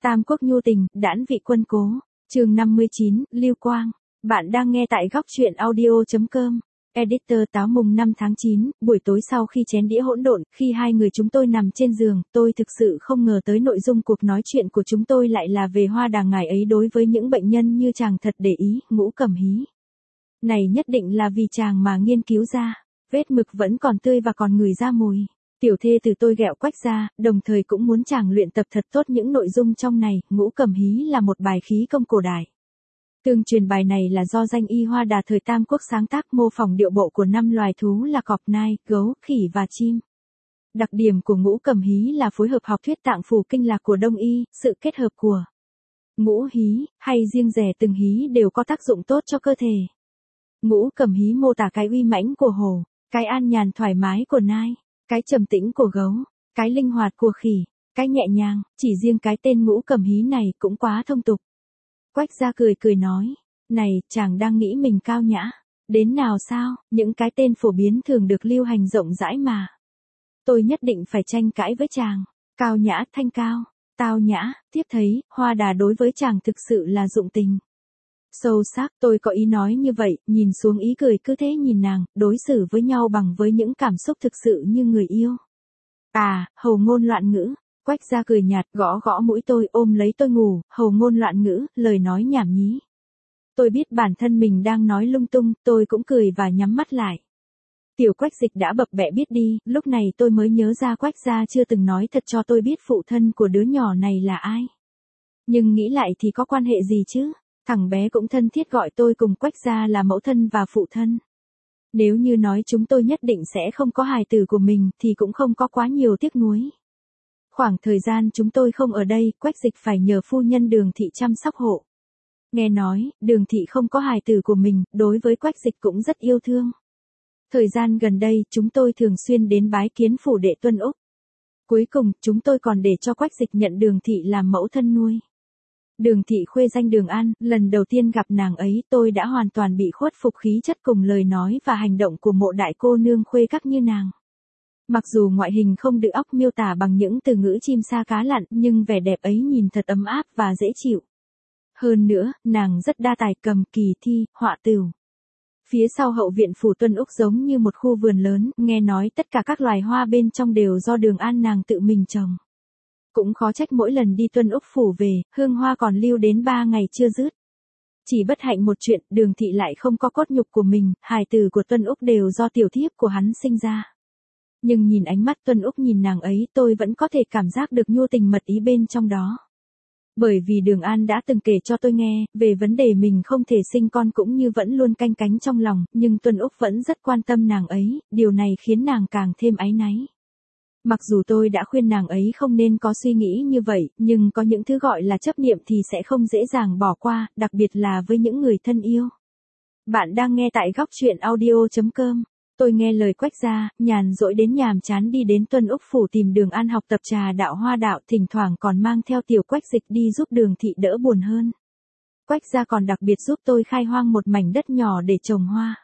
Tam quốc nhu tình, đãn vị quân cố. Chương 59, Lưu Quang. Bạn đang nghe tại góc truyện audio.com. Editor Táo mùng 5 tháng 9, buổi tối sau khi chén đĩa hỗn độn, khi hai người chúng tôi nằm trên giường, tôi thực sự không ngờ tới nội dung cuộc nói chuyện của chúng tôi lại là về hoa đà ngài ấy đối với những bệnh nhân như chàng thật để ý, Ngũ Cẩm Hí. Này nhất định là vì chàng mà nghiên cứu ra, vết mực vẫn còn tươi và còn ngửi ra mùi. Tiểu thê từ tôi ghẹo Quách ra, đồng thời cũng muốn chàng luyện tập thật tốt những nội dung trong này. Ngũ Cẩm Hí là một bài khí công cổ đại. Tương truyền bài này là do danh y Hoa Đà thời Tam Quốc sáng tác, mô phỏng điệu bộ của 5 loài thú là cọp, nai, gấu, khỉ và chim. Đặc điểm của Ngũ Cẩm Hí là phối hợp học thuyết tạng phủ kinh lạc của Đông y, sự kết hợp của ngũ hí, hay riêng rẽ từng hí đều có tác dụng tốt cho cơ thể. Ngũ Cẩm Hí mô tả cái uy mãnh của hổ, cái an nhàn thoải mái của nai, cái trầm tĩnh của gấu, cái linh hoạt của khỉ, cái nhẹ nhàng. Chỉ riêng cái tên Ngũ Cẩm Hí này cũng quá thông tục. Quách gia cười cười nói, này, chàng đang nghĩ mình cao nhã đến nào sao? Những cái tên phổ biến thường được lưu hành rộng rãi mà. Tôi nhất định phải tranh cãi với chàng. Cao nhã, thanh cao, tao nhã. Tiếp thấy, Hoa Đà đối với chàng thực sự là dụng tình sâu sắc. Tôi có ý nói như vậy, nhìn xuống ý cười, cứ thế nhìn nàng, đối xử với nhau bằng với những cảm xúc thực sự như người yêu. À, hầu ngôn loạn ngữ. Quách gia cười nhạt, gõ gõ mũi tôi, ôm lấy tôi ngủ. Hầu ngôn loạn ngữ, lời nói nhảm nhí. Tôi biết bản thân mình đang nói lung tung, tôi cũng cười và nhắm mắt lại. Tiểu Quách Dịch đã bập bẹ biết đi, lúc này tôi mới nhớ ra Quách gia chưa từng nói thật cho tôi biết phụ thân của đứa nhỏ này là ai. Nhưng nghĩ lại thì có quan hệ gì chứ? Thằng bé cũng thân thiết gọi tôi cùng Quách gia là mẫu thân và phụ thân. Nếu như nói chúng tôi nhất định sẽ không có hài tử của mình thì cũng không có quá nhiều tiếc nuối. Khoảng thời gian chúng tôi không ở đây, Quách Dịch phải nhờ phu nhân Đường Thị chăm sóc hộ. Nghe nói, Đường Thị không có hài tử của mình, đối với Quách Dịch cũng rất yêu thương. Thời gian gần đây, chúng tôi thường xuyên đến bái kiến phủ đệ Tuân Úc. Cuối cùng, chúng tôi còn để cho Quách Dịch nhận Đường Thị làm mẫu thân nuôi. Đường Thị khuê danh Đường An, lần đầu tiên gặp nàng ấy tôi đã hoàn toàn bị khuất phục khí chất cùng lời nói và hành động của mộ đại cô nương khuê các như nàng. Mặc dù ngoại hình không được óc miêu tả bằng những từ ngữ chim sa cá lặn, nhưng vẻ đẹp ấy nhìn thật ấm áp và dễ chịu. Hơn nữa, nàng rất đa tài, cầm kỳ thi, họa tửu. Phía sau hậu viện phủ Tuân Úc giống như một khu vườn lớn, nghe nói tất cả các loài hoa bên trong đều do Đường An nàng tự mình trồng. Cũng khó trách mỗi lần đi Tuân Úc phủ về, hương hoa còn lưu đến 3 ngày chưa dứt. Chỉ bất hạnh một chuyện, Đường Thị lại không có cốt nhục của mình, hài tử của Tuân Úc đều do tiểu thiếp của hắn sinh ra. Nhưng nhìn ánh mắt Tuân Úc nhìn nàng ấy, tôi vẫn có thể cảm giác được nhu tình mật ý bên trong đó. Bởi vì Đường An đã từng kể cho tôi nghe, về vấn đề mình không thể sinh con cũng như vẫn luôn canh cánh trong lòng, nhưng Tuân Úc vẫn rất quan tâm nàng ấy, điều này khiến nàng càng thêm áy náy. Mặc dù tôi đã khuyên nàng ấy không nên có suy nghĩ như vậy, nhưng có những thứ gọi là chấp niệm thì sẽ không dễ dàng bỏ qua, đặc biệt là với những người thân yêu. Bạn đang nghe tại góc truyện audio.com. Tôi nghe lời Quách gia, nhàn rỗi đến nhàm chán đi đến Tuân Úc phủ tìm Đường An học tập trà đạo hoa đạo, thỉnh thoảng còn mang theo tiểu Quách Dịch đi giúp Đường Thị đỡ buồn hơn. Quách gia còn đặc biệt giúp tôi khai hoang một mảnh đất nhỏ để trồng hoa.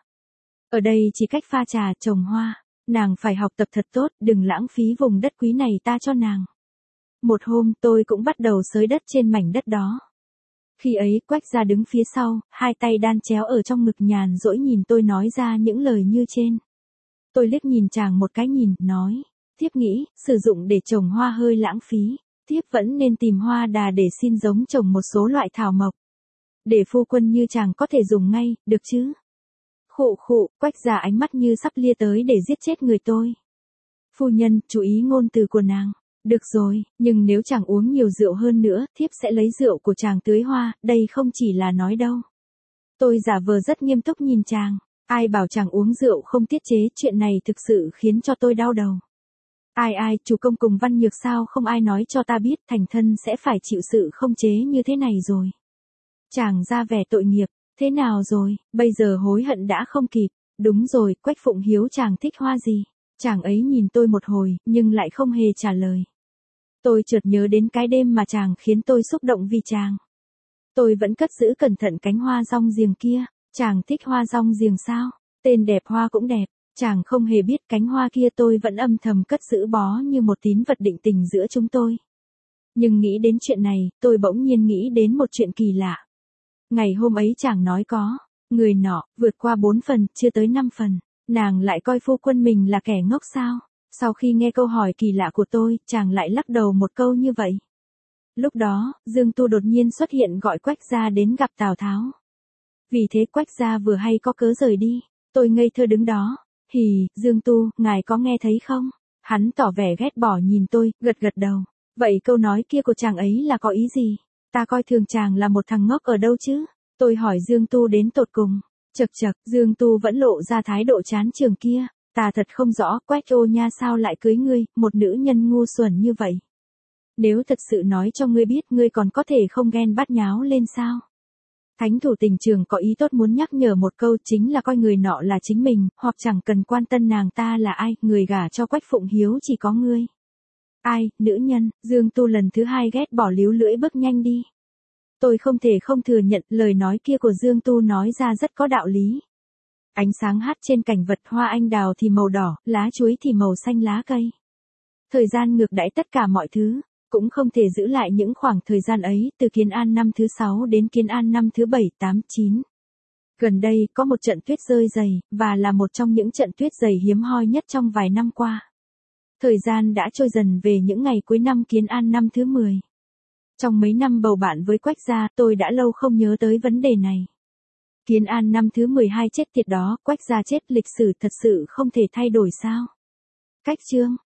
Ở đây chỉ cách pha trà, trồng hoa. Nàng phải học tập thật tốt, đừng lãng phí vùng đất quý này ta cho nàng. Một hôm tôi cũng bắt đầu xới đất trên mảnh đất đó. Khi ấy Quách gia đứng phía sau, hai tay đan chéo ở trong ngực nhàn rỗi nhìn tôi nói ra những lời như trên. Tôi liếc nhìn chàng một cái nhìn, nói, thiếp nghĩ, sử dụng để trồng hoa hơi lãng phí, thiếp vẫn nên tìm Hoa Đà để xin giống trồng một số loại thảo mộc. Để phu quân như chàng có thể dùng ngay, được chứ? Khụ khụ, Quách gia ánh mắt như sắp lia tới để giết chết người tôi. Phu nhân, chú ý ngôn từ của nàng. Được rồi, nhưng nếu chàng uống nhiều rượu hơn nữa, thiếp sẽ lấy rượu của chàng tưới hoa, đây không chỉ là nói đâu. Tôi giả vờ rất nghiêm túc nhìn chàng, ai bảo chàng uống rượu không tiết chế, chuyện này thực sự khiến cho tôi đau đầu. Ai, chủ công cùng Văn Nhược sao không ai nói cho ta biết, thành thân sẽ phải chịu sự không chế như thế này rồi. Chàng ra vẻ tội nghiệp, thế nào rồi, bây giờ hối hận đã không kịp. Đúng rồi, Quách Phụng Hiếu chàng thích hoa gì? Chàng ấy nhìn tôi một hồi, nhưng lại không hề trả lời. Tôi chợt nhớ đến cái đêm mà chàng khiến tôi xúc động vì chàng. Tôi vẫn cất giữ cẩn thận cánh hoa rong giềng kia. Chàng thích hoa rong giềng sao? Tên đẹp hoa cũng đẹp. Chàng không hề biết cánh hoa kia tôi vẫn âm thầm cất giữ bó như một tín vật định tình giữa chúng tôi. Nhưng nghĩ đến chuyện này, tôi bỗng nhiên nghĩ đến một chuyện kỳ lạ. Ngày hôm ấy chàng nói có, người nọ, vượt qua 4 phần, chưa tới 5 phần, nàng lại coi phu quân mình là kẻ ngốc sao? Sau khi nghe câu hỏi kỳ lạ của tôi, chàng lại lắc đầu một câu như vậy. Lúc đó, Dương Tu đột nhiên xuất hiện gọi Quách gia đến gặp Tào Tháo. Vì thế Quách gia vừa hay có cớ rời đi, tôi ngây thơ đứng đó. Hì, Dương Tu, ngài có nghe thấy không? Hắn tỏ vẻ ghét bỏ nhìn tôi, gật gật đầu. Vậy câu nói kia của chàng ấy là có ý gì? Ta coi thường chàng là một thằng ngốc ở đâu chứ? Tôi hỏi Dương Tu đến tột cùng. Chậc chậc, Dương Tu vẫn lộ ra thái độ chán trường kia. Ta thật không rõ, Quách ô nha sao lại cưới ngươi, một nữ nhân ngu xuẩn như vậy. Nếu thật sự nói cho ngươi biết, ngươi còn có thể không ghen bát nháo lên sao? Thánh thủ tình trường có ý tốt muốn nhắc nhở một câu, chính là coi người nọ là chính mình, hoặc chẳng cần quan tâm nàng ta là ai, người gả cho Quách Phụng Hiếu chỉ có ngươi. Ai, nữ nhân? Dương Tu lần thứ hai ghét bỏ líu lưỡi bước nhanh đi. Tôi không thể không thừa nhận lời nói kia của Dương Tu nói ra rất có đạo lý. Ánh sáng hắt trên cảnh vật, hoa anh đào thì màu đỏ, lá chuối thì màu xanh lá cây. Thời gian ngược đãi tất cả mọi thứ, cũng không thể giữ lại những khoảng thời gian ấy, từ Kiến An năm thứ 6 đến Kiến An năm thứ 7, 8, 9. Gần đây, có một trận tuyết rơi dày, và là một trong những trận tuyết dày hiếm hoi nhất trong vài năm qua. Thời gian đã trôi dần về những ngày cuối năm Kiến An năm thứ 10. Trong mấy năm bầu bạn với Quách gia, tôi đã lâu không nhớ tới vấn đề này. Kiến An năm thứ 12 chết tiệt đó, Quách gia chết, lịch sử thật sự không thể thay đổi sao? Cách chương